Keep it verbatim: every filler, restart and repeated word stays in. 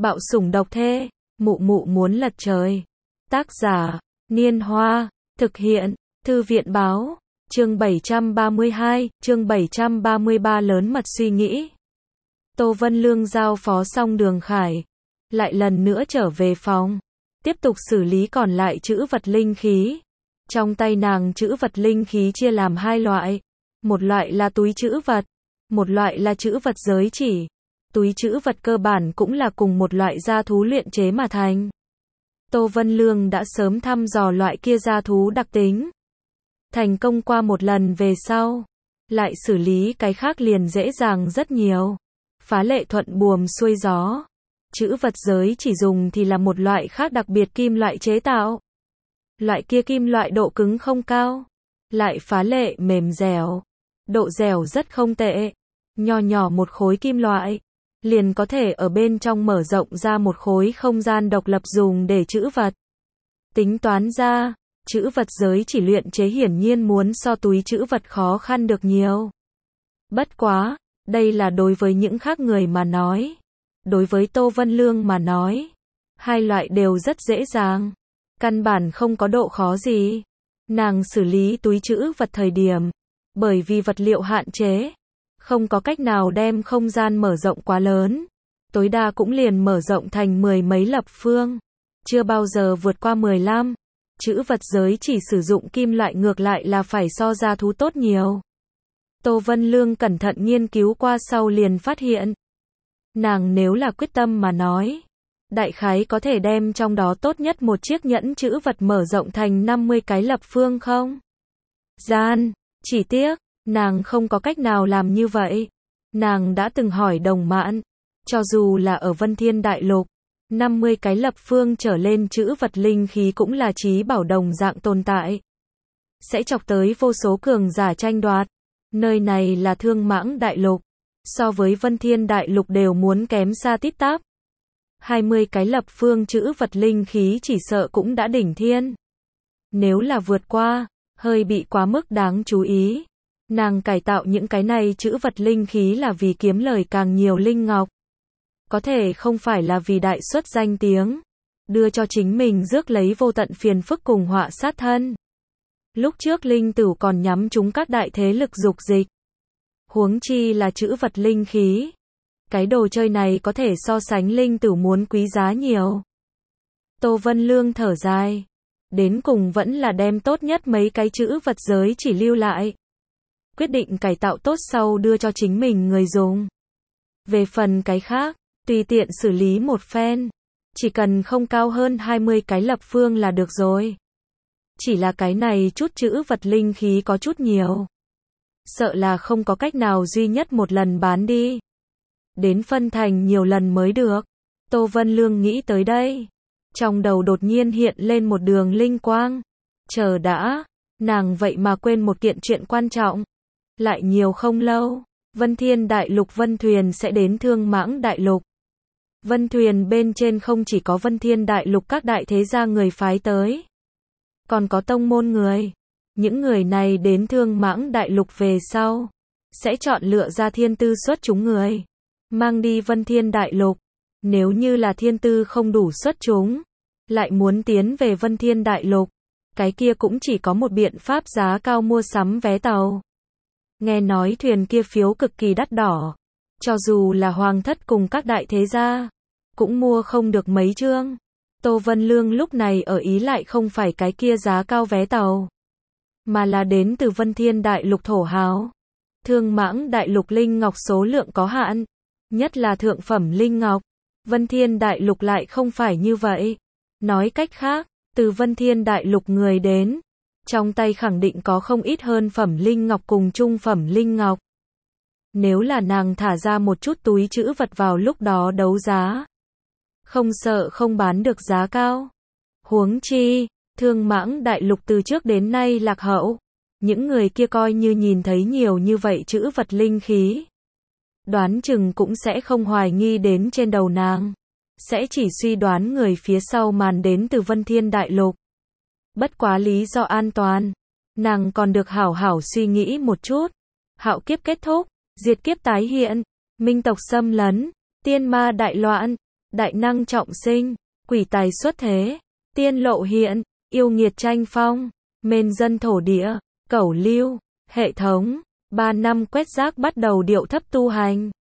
Bạo sủng độc thê, mụ mụ muốn lật trời. Tác giả, Niên Hoa, thực hiện, Thư viện Báo, chương bảy trăm ba mươi hai, chương bảy trăm ba mươi ba lớn mật suy nghĩ. Tô Vân Lương giao phó xong Đường Khải, lại lần nữa trở về phòng, tiếp tục xử lý còn lại trữ vật linh khí. Trong tay nàng trữ vật linh khí chia làm hai loại, một loại là túi trữ vật, một loại là trữ vật giới chỉ. Túi trữ vật cơ bản cũng là cùng một loại gia thú luyện chế mà thành. Tô Vân Lương đã sớm thăm dò loại kia gia thú đặc tính. Thành công qua một lần về sau, lại xử lý cái khác liền dễ dàng rất nhiều. Phá lệ thuận buồm xuôi gió. Trữ vật giới chỉ dùng thì là một loại khác đặc biệt kim loại chế tạo. Loại kia kim loại độ cứng không cao, lại phá lệ mềm dẻo. Độ dẻo rất không tệ. Nho nhỏ một khối kim loại, liền có thể ở bên trong mở rộng ra một khối không gian độc lập dùng để trữ vật. Tính toán ra, trữ vật giới chỉ luyện chế hiển nhiên muốn so túi trữ vật khó khăn được nhiều. Bất quá, đây là đối với những khác người mà nói. Đối với Tô Vân Lương mà nói, hai loại đều rất dễ dàng. Căn bản không có độ khó gì. Nàng xử lý túi trữ vật thời điểm, bởi vì vật liệu hạn chế, không có cách nào đem không gian mở rộng quá lớn. Tối đa cũng liền mở rộng thành mười mấy lập phương. Chưa bao giờ vượt qua mười lăm. Trữ vật giới chỉ sử dụng kim loại ngược lại là phải so gia thú tốt nhiều. Tô Vân Lương cẩn thận nghiên cứu qua sau liền phát hiện. Nàng nếu là quyết tâm mà nói, đại khái có thể đem trong đó tốt nhất một chiếc nhẫn trữ vật mở rộng thành năm mươi cái lập phương không? Gian, chỉ tiếc, nàng không có cách nào làm như vậy. Nàng đã từng hỏi Đồng Mạn, cho dù là ở Vân Thiên Đại Lục, năm mươi cái lập phương trở lên trữ vật linh khí cũng là chí bảo đồng dạng tồn tại. Sẽ chọc tới vô số cường giả tranh đoạt. Nơi này là Thương Mãng Đại Lục, so với Vân Thiên Đại Lục đều muốn kém xa tít tắp. hai mươi cái lập phương trữ vật linh khí chỉ sợ cũng đã đỉnh thiên. Nếu là vượt qua, hơi bị quá mức đáng chú ý. Nàng cải tạo những cái này trữ vật linh khí là vì kiếm lời càng nhiều linh ngọc. Có thể không phải là vì đại xuất danh tiếng, đưa cho chính mình rước lấy vô tận phiền phức cùng họa sát thân. Lúc trước linh tử còn nhắm trúng các đại thế lực dục dịch. Huống chi là trữ vật linh khí. Cái đồ chơi này có thể so sánh linh tử muốn quý giá nhiều. Tô Vân Lương thở dài. Đến cùng vẫn là đem tốt nhất mấy cái trữ vật giới chỉ lưu lại. Quyết định cải tạo tốt sau đưa cho chính mình người dùng. Về phần cái khác, tùy tiện xử lý một phen. Chỉ cần không cao hơn hai mươi cái lập phương là được rồi. Chỉ là cái này chút trữ vật linh khí có chút nhiều. Sợ là không có cách nào duy nhất một lần bán đi. Đến phân thành nhiều lần mới được. Tô Vân Lương nghĩ tới đây. Trong đầu đột nhiên hiện lên một đường linh quang. Chờ đã, nàng vậy mà quên một kiện chuyện quan trọng. Lại nhiều không lâu, Vân Thiên Đại Lục Vân Thuyền sẽ đến Thương Mãng Đại Lục. Vân Thuyền bên trên không chỉ có Vân Thiên Đại Lục các đại thế gia người phái tới, còn có tông môn người. Những người này đến Thương Mãng Đại Lục về sau, sẽ chọn lựa ra thiên tư xuất chúng người, mang đi Vân Thiên Đại Lục. Nếu như là thiên tư không đủ xuất chúng, lại muốn tiến về Vân Thiên Đại Lục, cái kia cũng chỉ có một biện pháp giá cao mua sắm vé tàu. Nghe nói thuyền kia phiếu cực kỳ đắt đỏ, cho dù là hoàng thất cùng các đại thế gia, cũng mua không được mấy chương. Tô Vân Lương lúc này ở ý lại không phải cái kia giá cao vé tàu, mà là đến từ Vân Thiên Đại Lục thổ hào. Thương Mãng Đại Lục linh ngọc số lượng có hạn, nhất là thượng phẩm linh ngọc. Vân Thiên Đại Lục lại không phải như vậy. Nói cách khác, từ Vân Thiên Đại Lục người đến, trong tay khẳng định có không ít hơn phẩm linh ngọc cùng trung phẩm linh ngọc. Nếu là nàng thả ra một chút túi trữ vật vào lúc đó đấu giá, không sợ không bán được giá cao. Huống chi, Thương Mãng Đại Lục từ trước đến nay lạc hậu. Những người kia coi như nhìn thấy nhiều như vậy trữ vật linh khí, đoán chừng cũng sẽ không hoài nghi đến trên đầu nàng. Sẽ chỉ suy đoán người phía sau màn đến từ Vân Thiên Đại Lục. Bất quá lý do an toàn, nàng còn được hảo hảo suy nghĩ một chút. Hạo kiếp kết thúc, diệt kiếp tái hiện, minh tộc xâm lấn, tiên ma đại loạn, đại năng trọng sinh, quỷ tài xuất thế, tiên lộ hiện, yêu nghiệt tranh phong, mên dân thổ địa, cẩu lưu, hệ thống, ba năm quét rác bắt đầu điệu thấp tu hành.